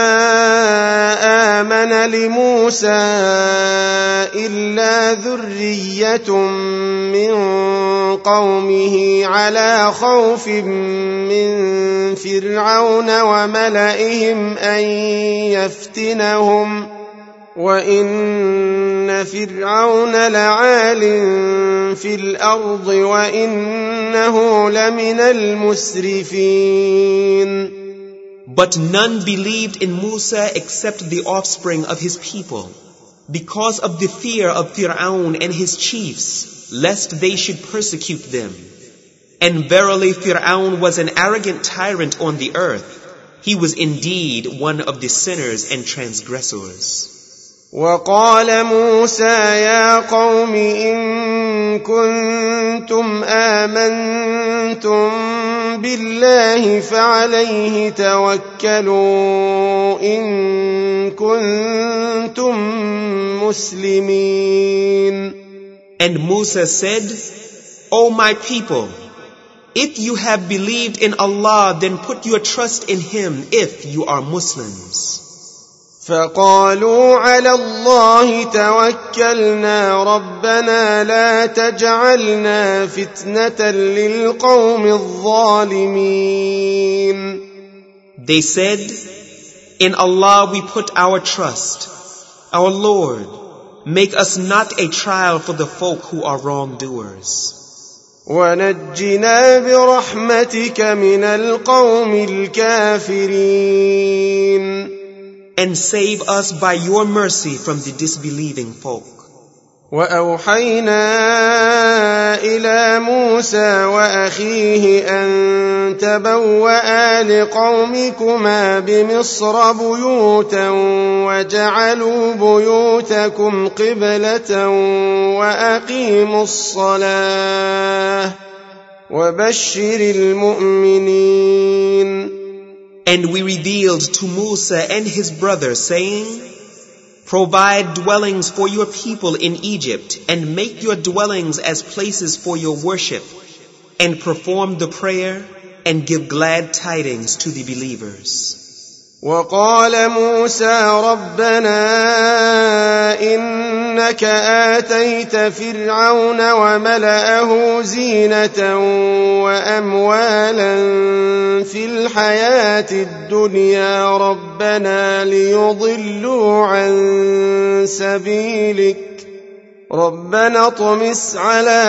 آمن لموسى إلا ذرية من قومه على خوف من فرعون وملئهم أن يفتنهم وإن فرعون لعال في الأرض وإنه لمن المسرفين. But none believed in Musa except the offspring of his people, because of the fear of Fir'aun and his chiefs, lest they should persecute them. And verily Fir'aun was an arrogant tyrant on the earth. He was indeed one of the sinners and transgressors. وقال موسى يا قوم إن كنتم آمنتم بالله فعليه توكلوا إن كنتم مسلمين. And Musa said, "O my people, if you have believed in Allah, then put your trust in Him if you are Muslims." فقالوا على الله توكلنا ربنا لا تجعلنا فتنة للقوم الظالمين. They said, "In Allah we put our trust. Our Lord, make us not a trial for the folk who are wrongdoers. ونجنا برحمتك من القوم الكافرين. and save us by your mercy from the disbelieving folk. وأوحينا إلى موسى وأخيه أن تبوأ لقومكما بمصر بيوتا وجعلوا بيوتكم قبلة وأقيموا الصلاة وبشر المؤمنين. And we revealed to Musa and his brother, saying, provide dwellings for your people in Egypt, and make your dwellings as places for your worship, and perform the prayer, and give glad tidings to the believers. وقال موسى ربنا إنك آتيت فرعون وملأه زينة وأموالا في الحياة الدنيا ربنا ليضلوا عن سبيلك ربنا اطمس على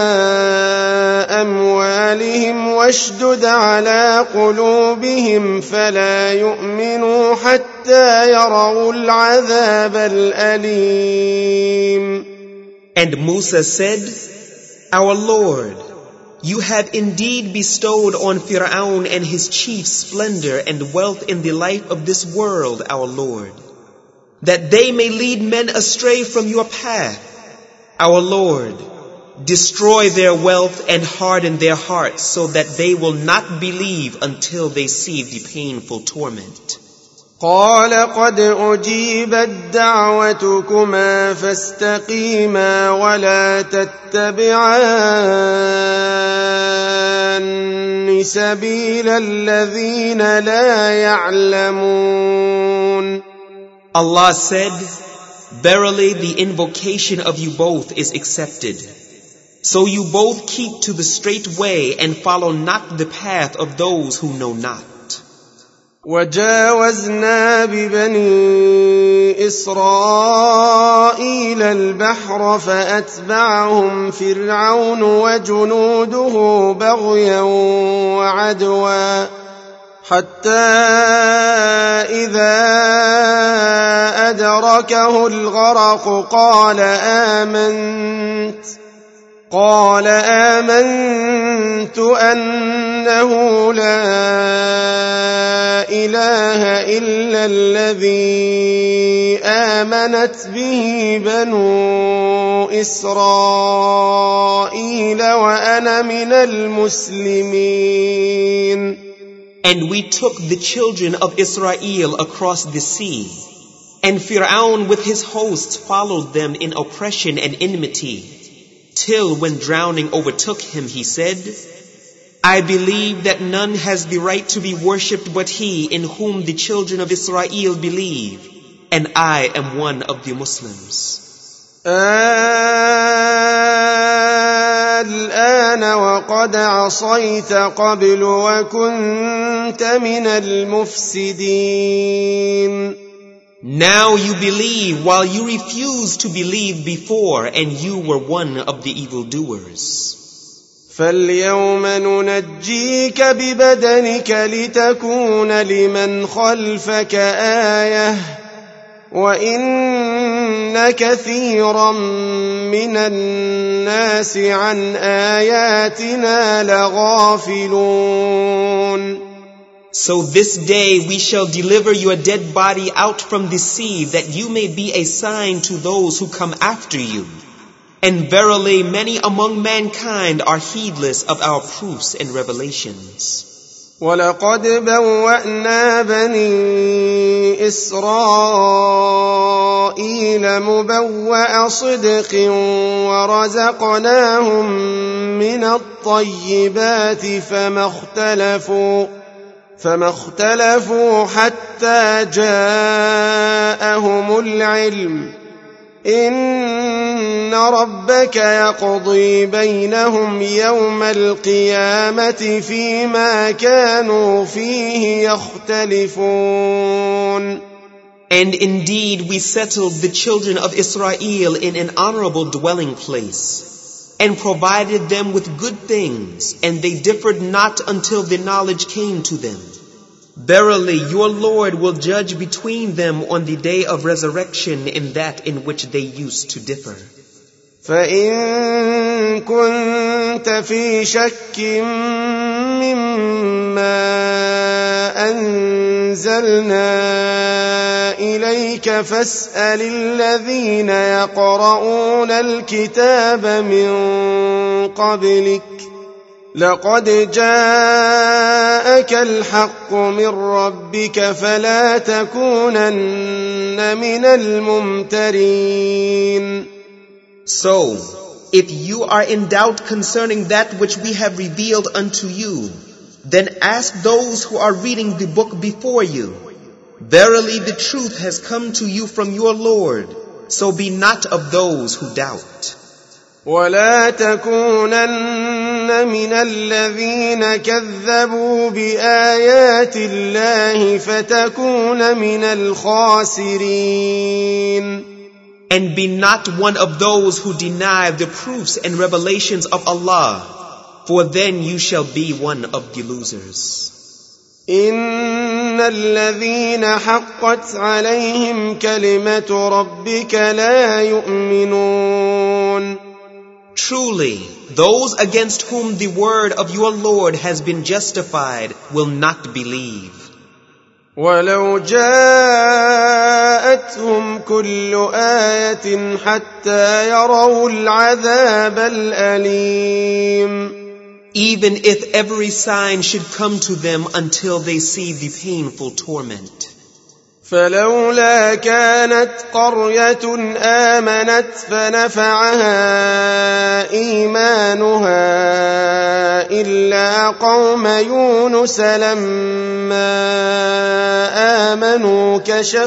أموالهم واشدد على قلوبهم فلا يؤمنوا حتى يروا العذاب الأليم. And Musa said, Our Lord, you have indeed bestowed on Fir'aun and his chiefs splendor and wealth in the life of this world, our Lord, that they may lead men astray from your path. Our Lord, destroy their wealth and harden their hearts so that they will not believe until they see the painful torment. قال قد أجيبت دعوتكما فاستقيما ولا تتبعان سبيل الذين لا يعلمون. Allah said, verily the invocation of you both is accepted. So you both keep to the straight way and follow not the path of those who know not. وجاوزنا ببني إسرائيل البحر فأتبعهم فرعون وجنوده بغيا وعدوا حتى إذا أدركه الغرق قال آمنت أنه لا إله إلا الذي آمنت به بنو إسرائيل وأنا من المسلمين. And we took the children of Israel across the sea, and Fir'aun with his hosts followed them in oppression and enmity, till when drowning overtook him, he said, I believe that none has the right to be worshipped but he in whom the children of Israel believe, and I am one of the Muslims. الآن وقد عصيت قبل وكنت من المفسدين. Now you believe while you refused to believe before, and you were one of the evildoers. فاليوم ننجيك ببدنك لتكون لمن خلفك آية وإن كثيرا من الناس عن آياتنا لغافلون. So this day we shall deliver your dead body out from the sea, that you may be a sign to those who come after you. And verily many among mankind are heedless of our proofs and revelations. وَلَقَدْ بَوَّأْنَا بَنِي إِسْرَائِيلَ مُبَوَّأَ صِدْقٍ وَرَزَقْنَاهُمْ مِنَ الطَّيِّبَاتِ فما اختلفوا حتى جاءهم العلم. إن ربك يقضي بينهم يوم القيامة فيما كانوا فيه يختلفون. And indeed we settled the children of Israel in an honorable dwelling place, and provided them with good things, and they differed not until the knowledge came to them. Verily, your Lord will judge between them on the day of resurrection in that in which they used to differ. فإن كنت في شك مما أنزلنا إليك فاسأل الذين يقرؤون الكتاب من قبلك لقد جاءك الحق من ربك فلا تكونن من الممترين. So, if you are in doubt concerning that which we have revealed unto you, then ask those who are reading the book before you. Verily the truth has come to you from your Lord, so be not of those who doubt. ولا تكونن من الذين كذبوا بآيات الله فتكون من الخاسرين. And be not one of those who deny the proofs and revelations of Allah, for then you shall be one of the losers. إن الذين حقت عليهم كلمة ربك لا يؤمنون. Truly, those against whom the word of your Lord has been justified will not believe. ولو جاءتهم كل آية حتى يروا العذاب الأليم. Even if every sign should come to them until they see the painful torment. فلولا كانت قرية آمنت فنفعها إيمانها إلا قوم يونس لما آمنوا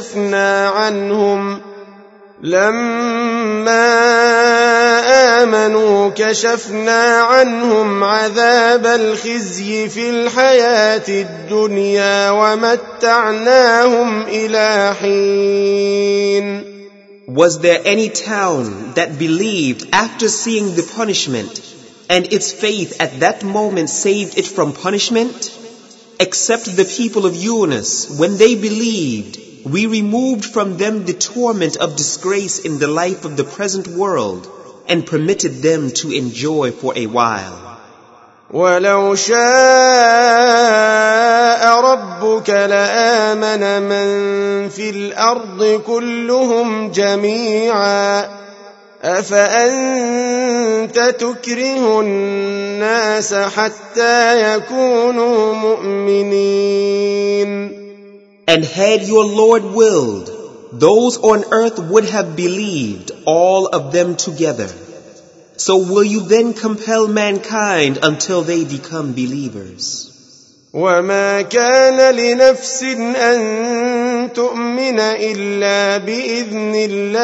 كشفنا عنهم عذاب الخزي في الحياة الدنيا ومتعناهم إلى حين. Was there any town that believed after seeing the punishment, and its faith at that moment saved it from punishment? Except the people of Yunus, when they believed, we removed from them the torment of disgrace in the life of the present world, and permitted them to enjoy for a while. ولو شاء ربك لآمن من في الأرض كلهم جميعا أفأنت تكره الناس حتى يكونوا مؤمنين. And had your Lord willed, those on earth would have believed, all of them together. So will you then compel mankind until they become believers? وما كان لنفس أن تؤمن إلا بإذن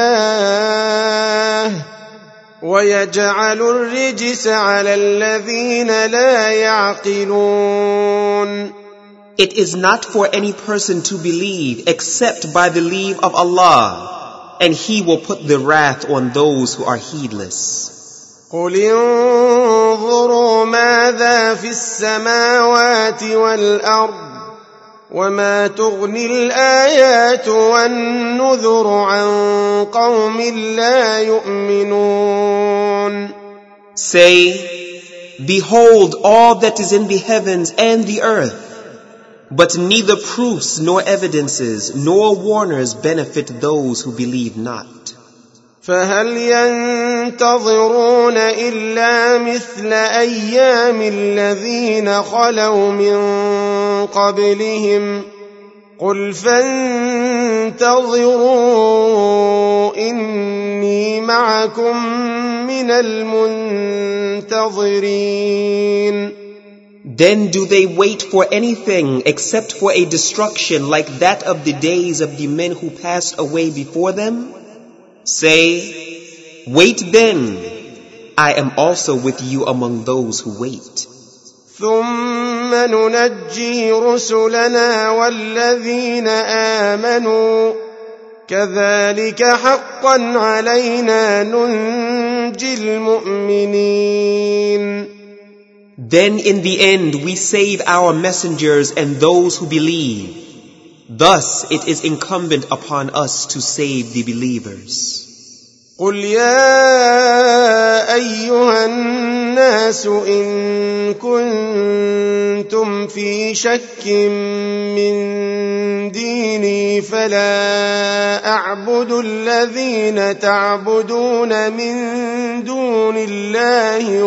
الله ويجعل الرجس على الذين لا يعقلون. It is not for any person to believe except by the leave of Allah, and He will put the wrath on those who are heedless. قل انظروا ماذا في السماوات والأرض وما تغني الآيات والنذر عن قوم لا يؤمنون. Say, behold all that is in the heavens and the earth, but neither proofs nor evidences nor warners benefit those who believe not. فهل ينتظرون إلا مثل أيام الذين خلوا من قبلهم قل فانتظروا إني معكم من المنتظرين. Then do they wait for anything except for a destruction like that of the days of the men who passed away before them? Say, wait then, I am also with you among those who wait. ثم ننجي رسلنا والذين آمنوا كذلك حقا علينا ننجي المؤمنين. Then in the end we save our messengers and those who believe. Thus it is incumbent upon us to save the believers. قل يا أيها الناس إن كنتم في شك من ديني فلا أعبد الذين تعبدون من دون الله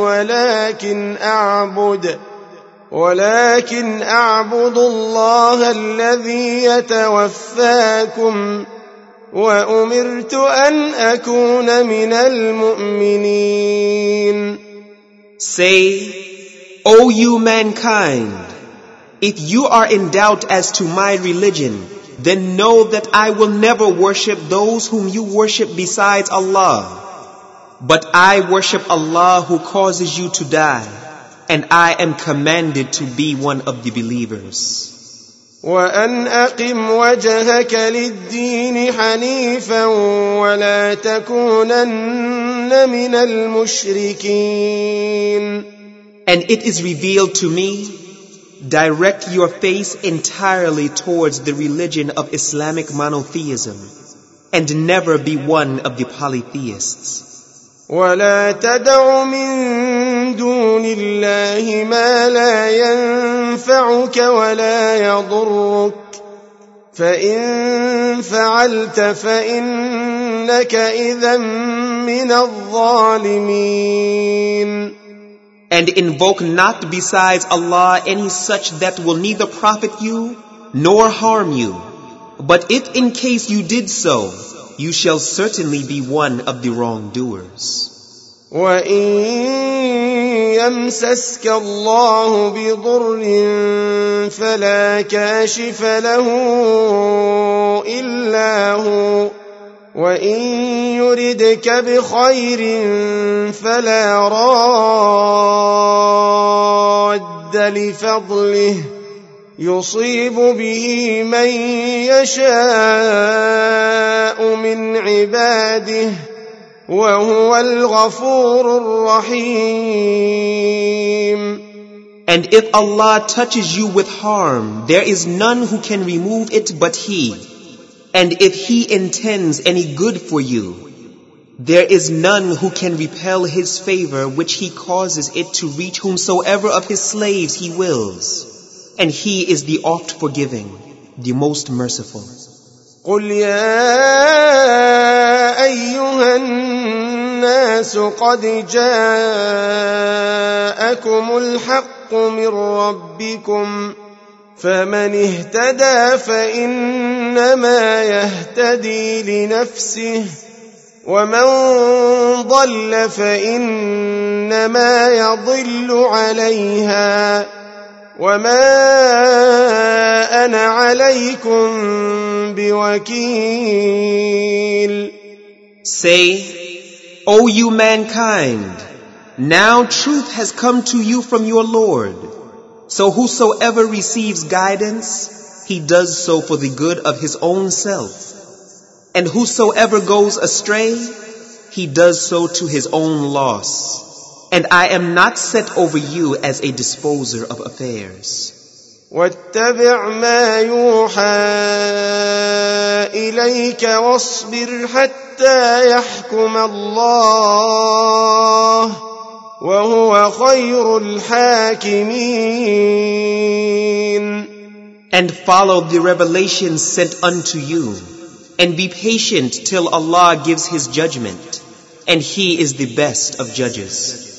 ولكن أعبد الله الذي يتوفاكم وأمرت أن أكون من المؤمنين. Say, O you mankind, if you are in doubt as to my religion, then know that I will never worship those whom you worship besides Allah. But I worship Allah who causes you to die, and I am commanded to be one of the believers. وأن أقم وجهك للدين حنيفا ولا تكونن من المشركين. And it is revealed to me, direct your face entirely towards the religion of Islamic monotheism, and never be one of the polytheists. ولا تدع من دون الله ما لا ينفعك ولا يضرك فإن فعلت فإنك إذا من الظالمين. And invoke not besides Allah any such that will neither profit you nor harm you. But if in case you did so, you shall certainly be one of the wrongdoers. وَإِن يَمْسَسْكَ اللَّهُ بِضُرٍّ فَلَا كَاشِفَ لَهُ إِلَّا هُوَ وَإِن يُرِدْكَ بِخَيْرٍ فَلَا رَادَّ لِفَضْلِهِ يصيب به من يشاء من عباده وهو الغفور الرحيم. And if Allah touches you with harm, there is none who can remove it but He. And if He intends any good for you, there is none who can repel His favor which He causes it to reach whomsoever of His slaves He wills. And He is the oft forgiving, the most merciful. قل يا أيها الناس قد جاءكم الحق من ربكم فمن اهتدى فإنما يهتدي لنفسه ومن ضل فإنما يضل عليها وما أنا عليكم بوكيل. Say, O you mankind, now truth has come to you from your Lord. So whosoever receives guidance, he does so for the good of his own self. And whosoever goes astray, he does so to his own loss. And I am not set over you as a disposer of affairs. واتبع ما يوحى إليك واصبر حتى يحكم الله وهو خير الحاكمين. And follow the revelations sent unto you, and be patient till Allah gives His judgment, and He is the best of judges.